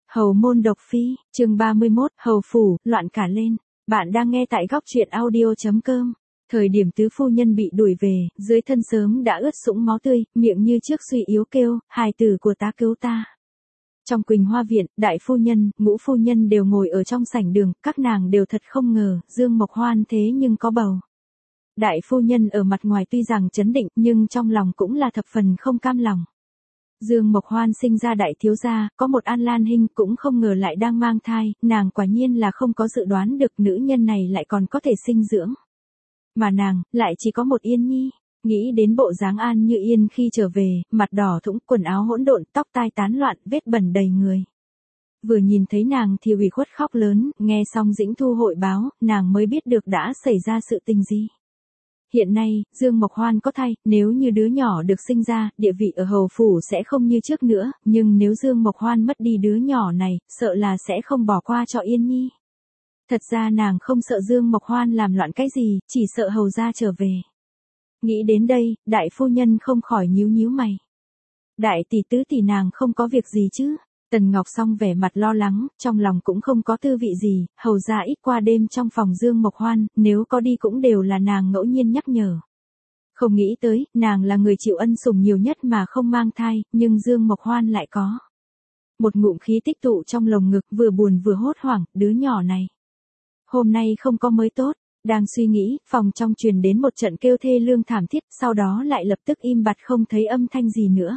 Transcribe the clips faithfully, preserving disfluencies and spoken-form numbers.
Hầu môn độc phi, chương ba mươi mốt, hầu phủ, loạn cả lên. Bạn đang nghe tại góc truyện audio chấm com. Thời điểm tứ phu nhân bị đuổi về, dưới thân sớm đã ướt sũng máu tươi, miệng như trước suy yếu kêu, hài tử của ta cứu ta. Trong Quỳnh Hoa viện, đại phu nhân, ngũ phu nhân đều ngồi ở trong sảnh đường, các nàng đều thật không ngờ, Dương Mộc Hoan thế nhưng có bầu. Đại phu nhân ở mặt ngoài tuy rằng trấn định, nhưng trong lòng cũng là thập phần không cam lòng. Dương Mộc Hoan sinh ra đại thiếu gia, có một An Lan Hinh cũng không ngờ lại đang mang thai, nàng quả nhiên là không có dự đoán được nữ nhân này lại còn có thể sinh dưỡng. Mà nàng, lại chỉ có một Yên Nhi, nghĩ đến bộ dáng An Như Yên khi trở về, mặt đỏ thũng, quần áo hỗn độn, tóc tai tán loạn, vết bẩn đầy người. Vừa nhìn thấy nàng thì ủy khuất khóc lớn, nghe xong Dĩnh Thu hội báo, nàng mới biết được đã xảy ra sự tình gì. Hiện nay, Dương Mộc Hoan có thai, nếu như đứa nhỏ được sinh ra, địa vị ở hầu phủ sẽ không như trước nữa, nhưng nếu Dương Mộc Hoan mất đi đứa nhỏ này, sợ là sẽ không bỏ qua cho Yên Nhi. Thật ra nàng không sợ Dương Mộc Hoan làm loạn cái gì, chỉ sợ hầu gia trở về. Nghĩ đến đây, đại phu nhân không khỏi nhíu nhíu mày. Đại tỷ tứ tỷ nàng không có việc gì chứ? Tần Ngọc Song vẻ mặt lo lắng, trong lòng cũng không có tư vị gì, hầu ra ít qua đêm trong phòng Dương Mộc Hoan, nếu có đi cũng đều là nàng ngẫu nhiên nhắc nhở. Không nghĩ tới, nàng là người chịu ân sủng nhiều nhất mà không mang thai, nhưng Dương Mộc Hoan lại có. Một ngụm khí tích tụ trong lồng ngực vừa buồn vừa hốt hoảng, đứa nhỏ này. Hôm nay không có mới tốt, đang suy nghĩ, phòng trong truyền đến một trận kêu thê lương thảm thiết, sau đó lại lập tức im bặt không thấy âm thanh gì nữa.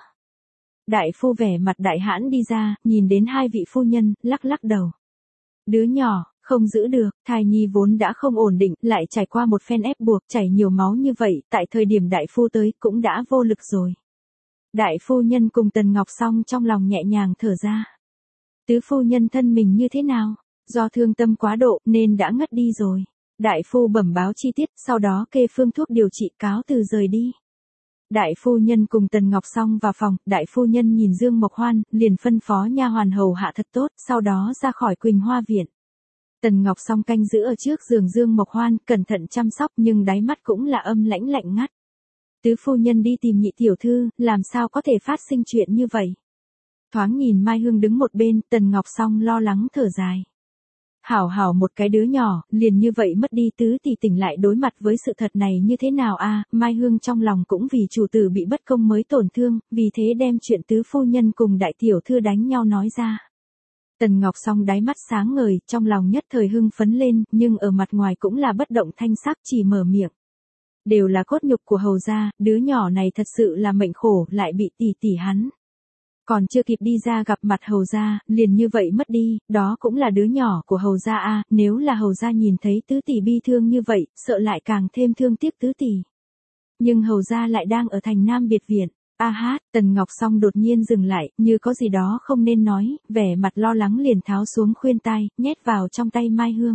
Đại phu vẻ mặt đại hãn đi ra, nhìn đến hai vị phu nhân, lắc lắc đầu. Đứa nhỏ, không giữ được, thai nhi vốn đã không ổn định, lại trải qua một phen ép buộc, chảy nhiều máu như vậy, tại thời điểm đại phu tới, cũng đã vô lực rồi. Đại phu nhân cùng Tần Ngọc Song trong lòng nhẹ nhàng thở ra. Tứ phu nhân thân mình như thế nào? Do thương tâm quá độ, nên đã ngất đi rồi. Đại phu bẩm báo chi tiết, sau đó kê phương thuốc điều trị cáo từ rời đi. Đại phu nhân cùng Tần Ngọc Song vào phòng, đại phu nhân nhìn Dương Mộc Hoan, liền phân phó nha hoàn hầu hạ thật tốt, sau đó ra khỏi Quỳnh Hoa viện. Tần Ngọc Song canh giữ ở trước giường Dương Mộc Hoan, cẩn thận chăm sóc nhưng đáy mắt cũng là âm lãnh lạnh ngắt. Tứ phu nhân đi tìm nhị tiểu thư, làm sao có thể phát sinh chuyện như vậy? Thoáng nhìn Mai Hương đứng một bên, Tần Ngọc Song lo lắng thở dài. Hảo hảo một cái đứa nhỏ, liền như vậy mất đi, tứ tỷ tỉnh lại đối mặt với sự thật này như thế nào a? Mai Hương trong lòng cũng vì chủ tử bị bất công mới tổn thương, vì thế đem chuyện tứ phu nhân cùng đại tiểu thư đánh nhau nói ra. Tần Ngọc Song đáy mắt sáng ngời, trong lòng nhất thời hưng phấn lên, nhưng ở mặt ngoài cũng là bất động thanh sắc, chỉ mở miệng. Đều là cốt nhục của hầu gia, đứa nhỏ này thật sự là mệnh khổ, lại bị tỷ tỷ hắn. Còn chưa kịp đi ra gặp mặt hầu gia, liền như vậy mất đi, đó cũng là đứa nhỏ của hầu gia a, nếu là hầu gia nhìn thấy tứ tỷ bi thương như vậy, sợ lại càng thêm thương tiếc tứ tỷ. Nhưng hầu gia lại đang ở thành Nam biệt viện. A hát, Tần Ngọc Song đột nhiên dừng lại, như có gì đó không nên nói, vẻ mặt lo lắng liền tháo xuống khuyên tai, nhét vào trong tay Mai Hương.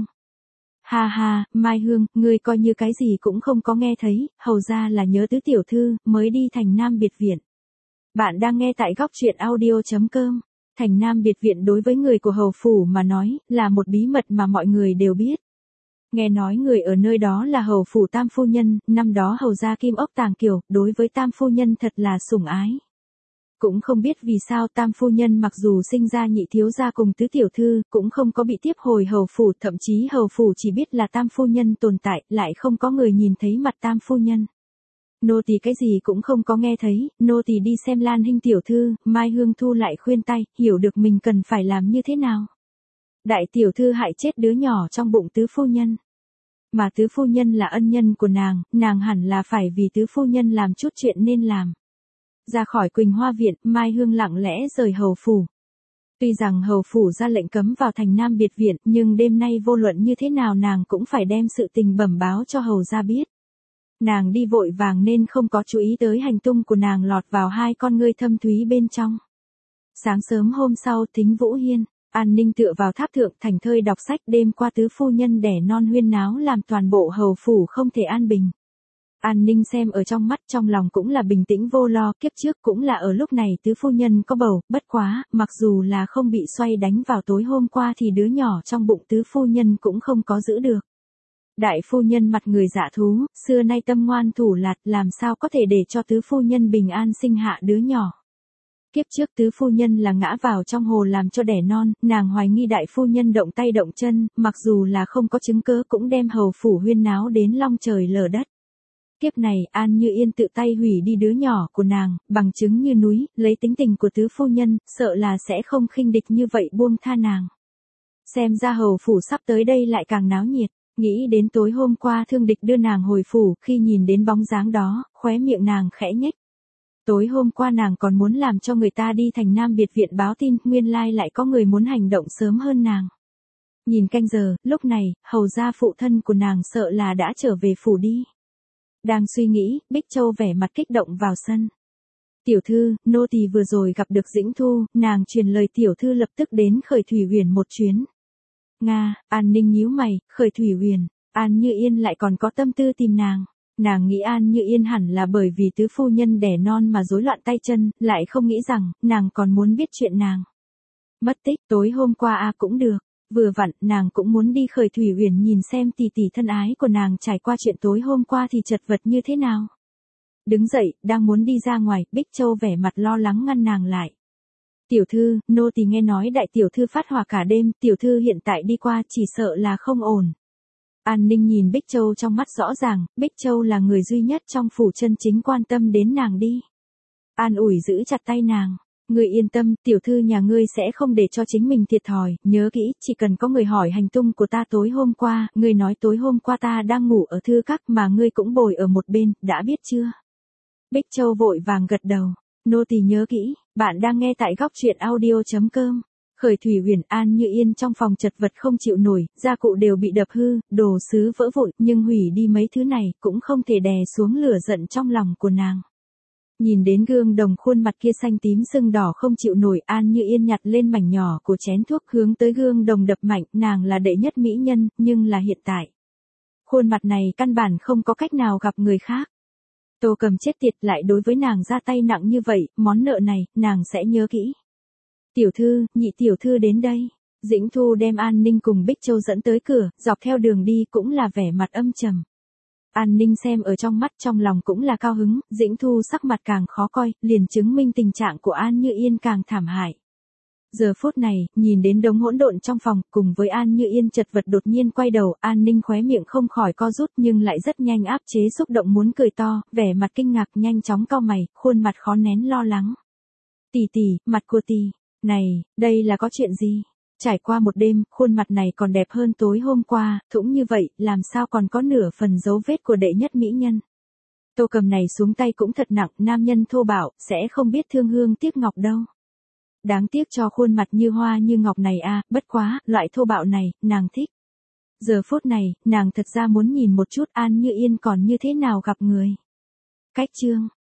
Ha ha, Mai Hương, ngươi coi như cái gì cũng không có nghe thấy, hầu gia là nhớ tứ tiểu thư, mới đi thành Nam biệt viện. Bạn đang nghe tại góc truyện audio chấm com. Thành Nam biệt viện đối với người của hầu phủ mà nói, là một bí mật mà mọi người đều biết. Nghe nói người ở nơi đó là hầu phủ tam phu nhân, năm đó hầu gia Kim Ốc Tàng Kiều, đối với tam phu nhân thật là sủng ái. Cũng không biết vì sao tam phu nhân mặc dù sinh ra nhị thiếu gia cùng tứ tiểu thư, cũng không có bị tiếp hồi hầu phủ, thậm chí hầu phủ chỉ biết là tam phu nhân tồn tại, lại không có người nhìn thấy mặt tam phu nhân. Nô tỳ cái gì cũng không có nghe thấy, nô tỳ đi xem Lan Hinh tiểu thư, Mai Hương thu lại khuyên tay, hiểu được mình cần phải làm như thế nào. Đại tiểu thư hại chết đứa nhỏ trong bụng tứ phu nhân. Mà tứ phu nhân là ân nhân của nàng, nàng hẳn là phải vì tứ phu nhân làm chút chuyện nên làm. Ra khỏi Quỳnh Hoa viện, Mai Hương lặng lẽ rời hầu phủ. Tuy rằng hầu phủ ra lệnh cấm vào thành Nam biệt viện, nhưng đêm nay vô luận như thế nào nàng cũng phải đem sự tình bẩm báo cho hầu gia biết. Nàng đi vội vàng nên không có chú ý tới hành tung của nàng lọt vào hai con ngươi thâm thúy bên trong. Sáng sớm hôm sau, Thính Vũ Hiên, An Ninh tựa vào tháp thượng thành thơi đọc sách, đêm qua tứ phu nhân đẻ non huyên náo làm toàn bộ hầu phủ không thể an bình. An Ninh xem ở trong mắt, trong lòng cũng là bình tĩnh vô lo, kiếp trước cũng là ở lúc này tứ phu nhân có bầu, bất quá, mặc dù là không bị xoay đánh vào tối hôm qua thì đứa nhỏ trong bụng tứ phu nhân cũng không có giữ được. Đại phu nhân mặt người dạ thú, xưa nay tâm ngoan thủ lạt, làm sao có thể để cho tứ phu nhân bình an sinh hạ đứa nhỏ. Kiếp trước tứ phu nhân là ngã vào trong hồ làm cho đẻ non, nàng hoài nghi đại phu nhân động tay động chân, mặc dù là không có chứng cớ cũng đem hầu phủ huyên náo đến long trời lở đất. Kiếp này An Như Yên tự tay hủy đi đứa nhỏ của nàng, bằng chứng như núi, lấy tính tình của tứ phu nhân, sợ là sẽ không khinh địch như vậy buông tha nàng. Xem ra hầu phủ sắp tới đây lại càng náo nhiệt, nghĩ đến tối hôm qua thương địch đưa nàng hồi phủ, khi nhìn đến bóng dáng đó, khóe miệng nàng khẽ nhếch. Tối hôm qua nàng còn muốn làm cho người ta đi thành Nam Biệt viện báo tin, nguyên lai lại có người muốn hành động sớm hơn nàng. Nhìn canh giờ, lúc này, hầu gia phụ thân của nàng sợ là đã trở về phủ đi. Đang suy nghĩ, Bích Châu vẻ mặt kích động vào sân. Tiểu thư, nô tỳ vừa rồi gặp được Dĩnh Thu, nàng truyền lời tiểu thư lập tức đến Khởi Thủy Huyền một chuyến. Nga, An Ninh nhíu mày, Khởi Thủy Huyền, An Như Yên lại còn có tâm tư tìm nàng. Nàng nghĩ An Như Yên hẳn là bởi vì tứ phu nhân đẻ non mà rối loạn tay chân, lại không nghĩ rằng, nàng còn muốn biết chuyện nàng. Mất tích, tối hôm qua a à cũng được, vừa vặn, nàng cũng muốn đi Khởi Thủy Huyền nhìn xem tỷ tỷ thân ái của nàng trải qua chuyện tối hôm qua thì chật vật như thế nào. Đứng dậy, đang muốn đi ra ngoài, Bích Châu vẻ mặt lo lắng ngăn nàng lại. Tiểu thư, nô tỳ nghe nói đại tiểu thư phát hỏa cả đêm, tiểu thư hiện tại đi qua chỉ sợ là không ổn. An Ninh nhìn Bích Châu trong mắt rõ ràng, Bích Châu là người duy nhất trong phủ chân chính quan tâm đến nàng đi. An ủi giữ chặt tay nàng. Ngươi yên tâm, tiểu thư nhà ngươi sẽ không để cho chính mình thiệt thòi, nhớ kỹ, chỉ cần có người hỏi hành tung của ta tối hôm qua, ngươi nói tối hôm qua ta đang ngủ ở thư các mà ngươi cũng bồi ở một bên, đã biết chưa? Bích Châu vội vàng gật đầu, nô tỳ nhớ kỹ, bạn đang nghe tại góc truyện audio chấm com. Khởi Thủy Huyền, An Như Yên trong phòng chật vật không chịu nổi, gia cụ đều bị đập hư, đồ sứ vỡ vụn, nhưng hủy đi mấy thứ này cũng không thể đè xuống lửa giận trong lòng của nàng. Nhìn đến gương đồng khuôn mặt kia xanh tím sưng đỏ không chịu nổi, An Như Yên nhặt lên mảnh nhỏ của chén thuốc hướng tới gương đồng đập mạnh, nàng là đệ nhất mỹ nhân, nhưng là hiện tại. Khuôn mặt này căn bản không có cách nào gặp người khác. Tô Cầm chết tiệt lại đối với nàng ra tay nặng như vậy, món nợ này, nàng sẽ nhớ kỹ. Tiểu thư, nhị tiểu thư đến đây. Dĩnh Thu đem An Ninh cùng Bích Châu dẫn tới cửa, dọc theo đường đi cũng là vẻ mặt âm trầm. An Ninh xem ở trong mắt trong lòng cũng là cao hứng, Dĩnh Thu sắc mặt càng khó coi, liền chứng minh tình trạng của An Như Yên càng thảm hại. Giờ phút này, nhìn đến đống hỗn độn trong phòng, cùng với An Như Yên chật vật đột nhiên quay đầu, An Ninh khóe miệng không khỏi co rút nhưng lại rất nhanh áp chế xúc động muốn cười to, vẻ mặt kinh ngạc nhanh chóng cau mày, khuôn mặt khó nén lo lắng. Tỷ tỷ, mặt của tỷ, này, đây là có chuyện gì? Trải qua một đêm, khuôn mặt này còn đẹp hơn tối hôm qua, thũng như vậy, làm sao còn có nửa phần dấu vết của đệ nhất mỹ nhân. Tô Cầm này xuống tay cũng thật nặng, nam nhân thô bạo, sẽ không biết thương hương tiếc ngọc đâu. Đáng tiếc cho khuôn mặt như hoa như ngọc này a, bất quá, loại thô bạo này, nàng thích. Giờ phút này, nàng thật ra muốn nhìn một chút An Như Yên còn như thế nào gặp người. Cách chương